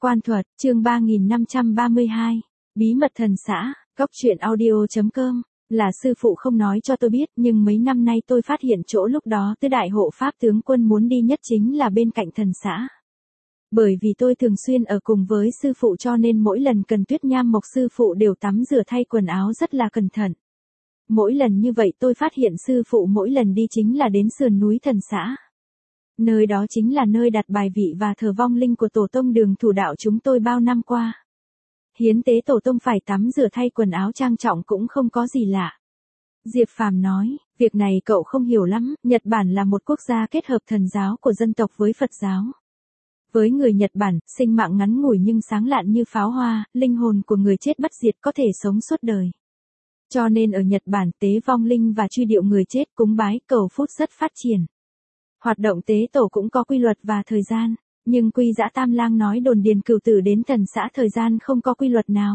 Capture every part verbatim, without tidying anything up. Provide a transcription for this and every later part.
Quan thuật, chương ba nghìn năm trăm ba mươi hai. Bí mật thần xã, góc truyện audio chấm com. Là sư phụ không nói cho tôi biết, nhưng mấy năm nay tôi phát hiện chỗ lúc đó tứ đại hộ pháp tướng quân muốn đi nhất chính là bên cạnh thần xã. Bởi vì tôi thường xuyên ở cùng với sư phụ cho nên mỗi lần cần Tuyết Nham Mộc sư phụ đều tắm rửa thay quần áo rất là cẩn thận. Mỗi lần như vậy tôi phát hiện sư phụ mỗi lần đi chính là đến sườn núi thần xã. Nơi đó chính là nơi đặt bài vị và thờ vong linh của tổ tông Đường Thủ đạo chúng tôi bao năm qua. Hiến tế tổ tông phải tắm rửa thay quần áo trang trọng cũng không có gì lạ. Diệp Phàm nói, việc này cậu không hiểu lắm, Nhật Bản là một quốc gia kết hợp thần giáo của dân tộc với Phật giáo. Với người Nhật Bản, sinh mạng ngắn ngủi nhưng sáng lạn như pháo hoa, linh hồn của người chết bất diệt có thể sống suốt đời. Cho nên ở Nhật Bản tế vong linh và truy điệu người chết cúng bái cầu phúc rất phát triển. Hoạt động tế tổ cũng có quy luật và thời gian, nhưng Quy Dã Tam Lang nói đồn điền cửu tử đến thần xã thời gian không có quy luật nào.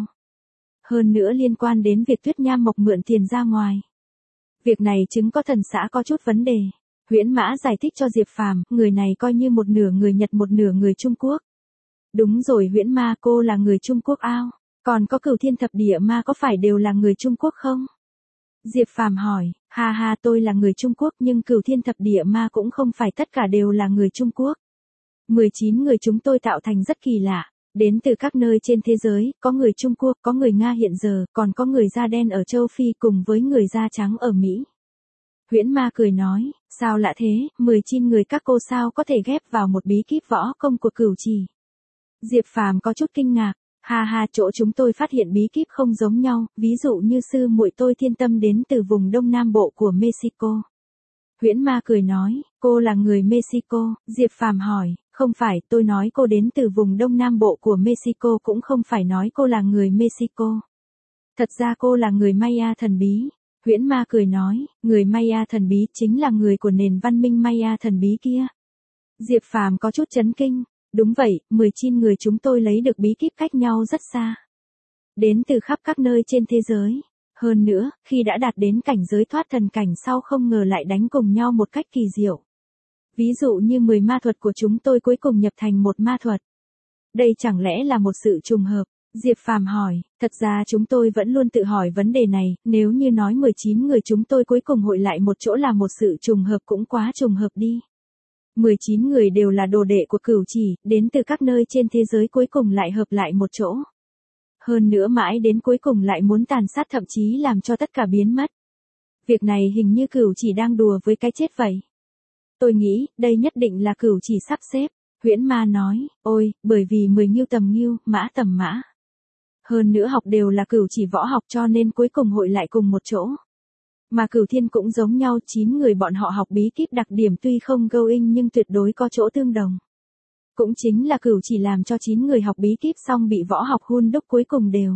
Hơn nữa liên quan đến việc Tuyết Nham Mộc mượn tiền ra ngoài. Việc này chứng có thần xã có chút vấn đề. Huyễn Mã giải thích cho Diệp Phàm, người này coi như một nửa người Nhật một nửa người Trung Quốc. Đúng rồi Huyễn Ma, cô là người Trung Quốc ao, còn có Cửu Thiên Thập Địa Ma có phải đều là người Trung Quốc không? Diệp Phàm hỏi, ha ha tôi là người Trung Quốc nhưng Cửu Thiên Thập Địa Ma cũng không phải tất cả đều là người Trung Quốc. mười chín người chúng tôi tạo thành rất kỳ lạ, đến từ các nơi trên thế giới, có người Trung Quốc, có người Nga hiện giờ, còn có người da đen ở châu Phi cùng với người da trắng ở Mỹ. Huyễn Ma cười nói, sao lạ thế, mười chín người các cô sao có thể ghép vào một bí kíp võ công của Cửu Trì. Diệp Phàm có chút kinh ngạc, ha ha chỗ chúng tôi phát hiện bí kíp không giống nhau, ví dụ như sư muội tôi Thiên Tâm đến từ vùng Đông Nam Bộ của Mexico. Huyễn Ma cười nói, cô là người Mexico, Diệp Phàm hỏi, không phải, tôi nói cô đến từ vùng Đông Nam Bộ của Mexico cũng không phải nói cô là người Mexico. Thật ra cô là người Maya thần bí. Huyễn Ma cười nói, người Maya thần bí chính là người của nền văn minh Maya thần bí kia. Diệp Phàm có chút chấn kinh, đúng vậy, mười chín người chúng tôi lấy được bí kíp cách nhau rất xa. Đến từ khắp các nơi trên thế giới. Hơn nữa, khi đã đạt đến cảnh giới thoát thần cảnh sau không ngờ lại đánh cùng nhau một cách kỳ diệu. Ví dụ như mười ma thuật của chúng tôi cuối cùng nhập thành một ma thuật. Đây chẳng lẽ là một sự trùng hợp? Diệp Phàm hỏi, thật ra chúng tôi vẫn luôn tự hỏi vấn đề này, nếu như nói mười chín người chúng tôi cuối cùng hội lại một chỗ là một sự trùng hợp cũng quá trùng hợp đi. mười chín người đều là đồ đệ của Cửu Trì, đến từ các nơi trên thế giới cuối cùng lại hợp lại một chỗ. Hơn nữa mãi đến cuối cùng lại muốn tàn sát thậm chí làm cho tất cả biến mất. Việc này hình như Cửu Trì đang đùa với cái chết vậy. Tôi nghĩ, đây nhất định là Cửu Trì sắp xếp. Huyễn Ma nói, ôi, bởi vì mười ngưu tầm ngưu, mã tầm mã. Hơn nữa học đều là Cửu Trì võ học cho nên cuối cùng hội lại cùng một chỗ. Mà Cửu Thiên cũng giống nhau, chín người bọn họ học bí kíp đặc điểm tuy không going nhưng tuyệt đối có chỗ tương đồng. Cũng chính là Cửu Trì làm cho chín người học bí kíp xong bị võ học hun đúc cuối cùng đều.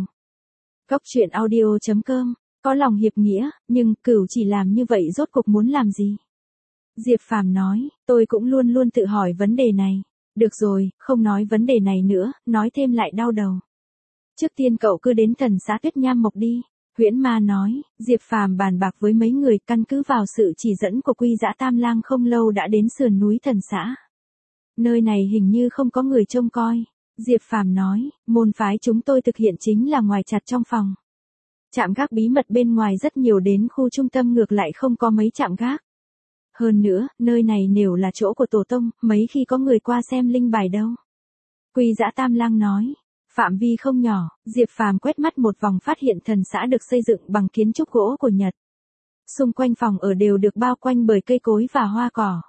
Góc truyện audio chấm com, có lòng hiệp nghĩa, nhưng Cửu Trì làm như vậy rốt cuộc muốn làm gì? Diệp Phàm nói, tôi cũng luôn luôn tự hỏi vấn đề này. Được rồi, không nói vấn đề này nữa, nói thêm lại đau đầu. Trước tiên cậu cứ đến thần xã Tuyết Nham Mộc đi. Huyễn Ma nói, Diệp Phàm bàn bạc với mấy người căn cứ vào sự chỉ dẫn của Quy Dã Tam Lang không lâu đã đến sườn núi thần xã. Nơi này hình như không có người trông coi. Diệp Phàm nói, môn phái chúng tôi thực hiện chính là ngoài chặt trong phòng. Trạm gác bí mật bên ngoài rất nhiều đến khu trung tâm ngược lại không có mấy trạm gác. Hơn nữa, nơi này đều là chỗ của tổ tông, mấy khi có người qua xem linh bài đâu. Quy Dã Tam Lang nói, phạm vi không nhỏ, Diệp Phàm quét mắt một vòng phát hiện thần xã được xây dựng bằng kiến trúc gỗ của Nhật. Xung quanh phòng ở đều được bao quanh bởi cây cối và hoa cỏ.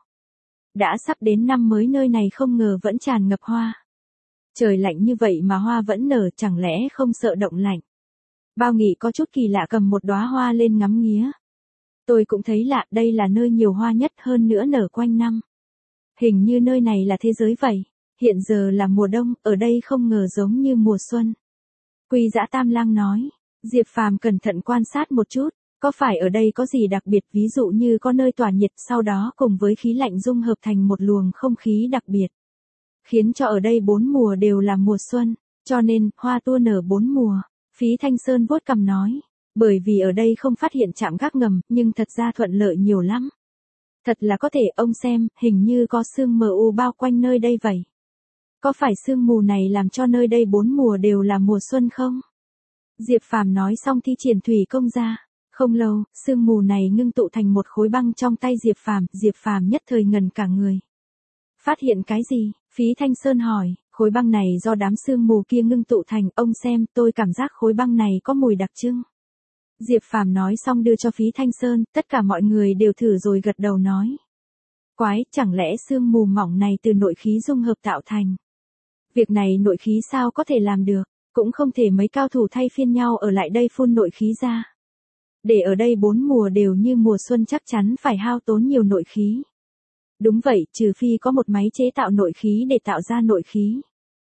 Đã sắp đến năm mới nơi này không ngờ vẫn tràn ngập hoa. Trời lạnh như vậy mà hoa vẫn nở chẳng lẽ không sợ động lạnh. Bao Nghị có chút kỳ lạ cầm một đóa hoa lên ngắm nghía. Tôi cũng thấy lạ, đây là nơi nhiều hoa nhất hơn nữa nở quanh năm. Hình như nơi này là thế giới vậy. Hiện giờ là mùa đông, ở đây không ngờ giống như mùa xuân. Quy Dã Tam Lang nói, Diệp Phàm cẩn thận quan sát một chút, có phải ở đây có gì đặc biệt ví dụ như có nơi tỏa nhiệt sau đó cùng với khí lạnh dung hợp thành một luồng không khí đặc biệt. Khiến cho ở đây bốn mùa đều là mùa xuân, cho nên hoa tua nở bốn mùa. Phí Thanh Sơn vuốt cằm nói, bởi vì ở đây không phát hiện trạm gác ngầm nhưng thật ra thuận lợi nhiều lắm. Thật là có thể ông xem, hình như có sương mờ u bao quanh nơi đây vậy. Có phải sương mù này làm cho nơi đây bốn mùa đều là mùa xuân không? Diệp Phàm nói xong thi triển thủy công ra. Không lâu, sương mù này ngưng tụ thành một khối băng trong tay Diệp Phàm, Diệp Phàm nhất thời ngần cả người. Phát hiện cái gì? Phí Thanh Sơn hỏi, khối băng này do đám sương mù kia ngưng tụ thành, ông xem, tôi cảm giác khối băng này có mùi đặc trưng. Diệp Phàm nói xong đưa cho Phí Thanh Sơn, tất cả mọi người đều thử rồi gật đầu nói. Quái, chẳng lẽ sương mù mỏng này từ nội khí dung hợp tạo thành? Việc này nội khí sao có thể làm được, cũng không thể mấy cao thủ thay phiên nhau ở lại đây phun nội khí ra. Để ở đây bốn mùa đều như mùa xuân chắc chắn phải hao tốn nhiều nội khí. Đúng vậy, trừ phi có một máy chế tạo nội khí để tạo ra nội khí.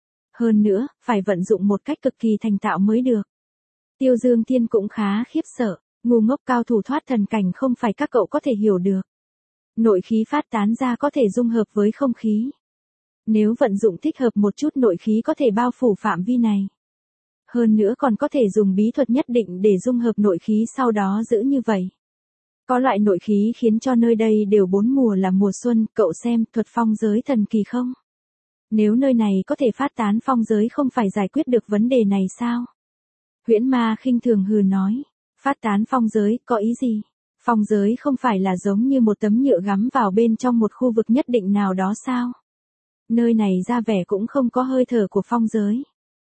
Hơn nữa, phải vận dụng một cách cực kỳ thành thạo mới được. Tiêu Dương Thiên cũng khá khiếp sợ, ngu ngốc cao thủ thoát thần cảnh không phải các cậu có thể hiểu được. Nội khí phát tán ra có thể dung hợp với không khí. Nếu vận dụng thích hợp một chút nội khí có thể bao phủ phạm vi này. Hơn nữa còn có thể dùng bí thuật nhất định để dung hợp nội khí sau đó giữ như vậy. Có loại nội khí khiến cho nơi đây đều bốn mùa là mùa xuân, cậu xem thuật phong giới thần kỳ không? Nếu nơi này có thể phát tán phong giới không phải giải quyết được vấn đề này sao? Huyễn Ma khinh thường hừ nói, phát tán phong giới, có ý gì? Phong giới không phải là giống như một tấm nhựa gắm vào bên trong một khu vực nhất định nào đó sao? Nơi này ra vẻ cũng không có hơi thở của phong giới.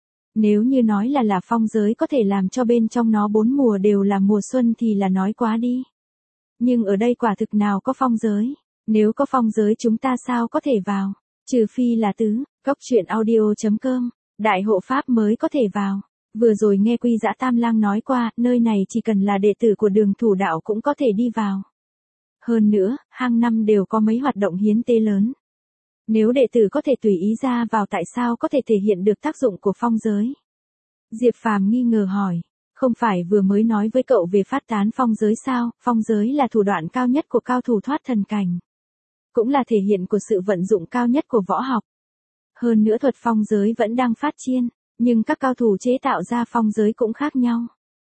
Nếu như nói là là phong giới có thể làm cho bên trong nó bốn mùa đều là mùa xuân thì là nói quá đi. Nhưng ở đây quả thực nào có phong giới, nếu có phong giới chúng ta sao có thể vào, trừ phi là tứ, góc truyện audio chấm com, đại hộ pháp mới có thể vào. Vừa rồi nghe Quy Dã Tam Lang nói qua, nơi này chỉ cần là đệ tử của Đường Thủ Đạo cũng có thể đi vào. Hơn nữa, hàng năm đều có mấy hoạt động hiến tế lớn. Nếu đệ tử có thể tùy ý ra vào tại sao có thể thể hiện được tác dụng của phong giới? Diệp Phàm nghi ngờ hỏi, không phải vừa mới nói với cậu về phát tán phong giới sao, phong giới là thủ đoạn cao nhất của cao thủ thoát thần cảnh. Cũng là thể hiện của sự vận dụng cao nhất của võ học. Hơn nữa thuật phong giới vẫn đang phát triển, nhưng các cao thủ chế tạo ra phong giới cũng khác nhau.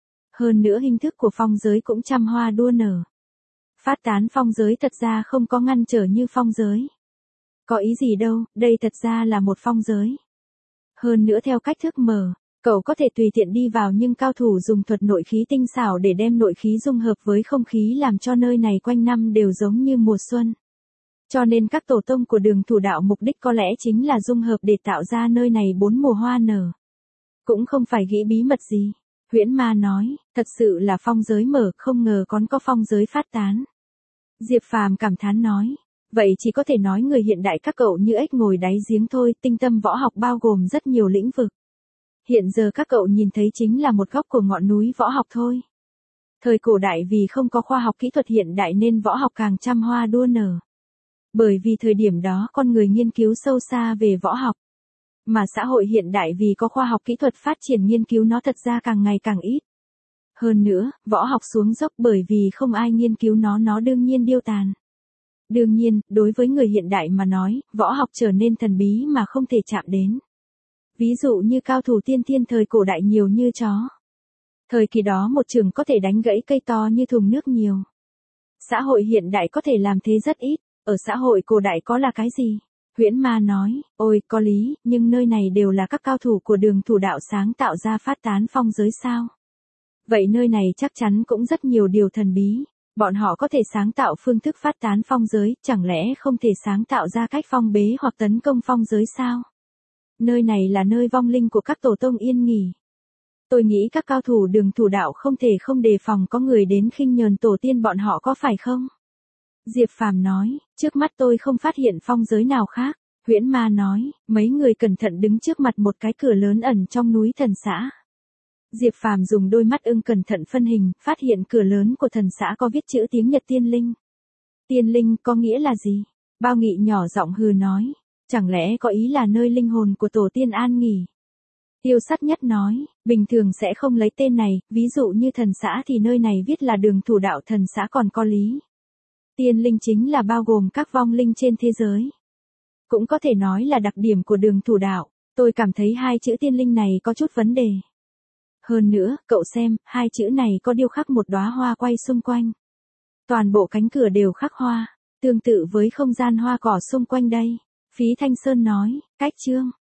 Hơn nữa hình thức của phong giới cũng trăm hoa đua nở. Phát tán phong giới thật ra không có ngăn trở như phong giới. Có ý gì đâu, đây thật ra là một phong giới. Hơn nữa theo cách thức mở, cậu có thể tùy tiện đi vào nhưng cao thủ dùng thuật nội khí tinh xảo để đem nội khí dung hợp với không khí làm cho nơi này quanh năm đều giống như mùa xuân. Cho nên các tổ tông của Đường Thủ Đạo mục đích có lẽ chính là dung hợp để tạo ra nơi này bốn mùa hoa nở. Cũng không phải nghĩ bí mật gì. Huyễn Ma nói, thật sự là phong giới mở, không ngờ còn có phong giới phát tán. Diệp Phàm cảm thán nói, vậy chỉ có thể nói người hiện đại các cậu như ếch ngồi đáy giếng thôi, tinh tâm võ học bao gồm rất nhiều lĩnh vực. Hiện giờ các cậu nhìn thấy chính là một góc của ngọn núi võ học thôi. Thời cổ đại vì không có khoa học kỹ thuật hiện đại nên võ học càng trăm hoa đua nở. Bởi vì thời điểm đó con người nghiên cứu sâu xa về võ học. Mà xã hội hiện đại vì có khoa học kỹ thuật phát triển nghiên cứu nó thật ra càng ngày càng ít. Hơn nữa, võ học xuống dốc bởi vì không ai nghiên cứu nó nó đương nhiên điêu tàn. Đương nhiên, đối với người hiện đại mà nói, võ học trở nên thần bí mà không thể chạm đến. Ví dụ như cao thủ tiên tiên thời cổ đại nhiều như chó. Thời kỳ đó một trường có thể đánh gãy cây to như thùng nước nhiều. Xã hội hiện đại có thể làm thế rất ít, ở xã hội cổ đại có là cái gì? Huyễn Ma nói, ôi có lý, nhưng nơi này đều là các cao thủ của Đường Thủ Đạo sáng tạo ra phát tán phong giới sao? Vậy nơi này chắc chắn cũng rất nhiều điều thần bí. Bọn họ có thể sáng tạo phương thức phát tán phong giới, chẳng lẽ không thể sáng tạo ra cách phong bế hoặc tấn công phong giới sao? Nơi này là nơi vong linh của các tổ tông yên nghỉ. Tôi nghĩ các cao thủ Đường Thủ Đạo không thể không đề phòng có người đến khinh nhờn tổ tiên bọn họ có phải không? Diệp Phàm nói, trước mắt tôi không phát hiện phong giới nào khác. Huyễn Ma nói, mấy người cẩn thận đứng trước mặt một cái cửa lớn ẩn trong núi thần xã. Diệp Phàm dùng đôi mắt ưng cẩn thận phân hình, phát hiện cửa lớn của thần xã có viết chữ tiếng Nhật Tiên Linh. Tiên Linh có nghĩa là gì? Bao Nghị nhỏ giọng hừ nói, chẳng lẽ có ý là nơi linh hồn của tổ tiên an nghỉ? Tiêu Sắt Nhất nói, bình thường sẽ không lấy tên này, ví dụ như thần xã thì nơi này viết là Đường Thủ Đạo thần xã còn có lý. Tiên linh chính là bao gồm các vong linh trên thế giới. Cũng có thể nói là đặc điểm của Đường Thủ Đạo, tôi cảm thấy hai chữ tiên linh này có chút vấn đề. Hơn nữa, cậu xem, hai chữ này có điêu khắc một đóa hoa quay xung quanh. Toàn bộ cánh cửa đều khắc hoa, tương tự với không gian hoa cỏ xung quanh đây. Phí Thanh Sơn nói, cách chương.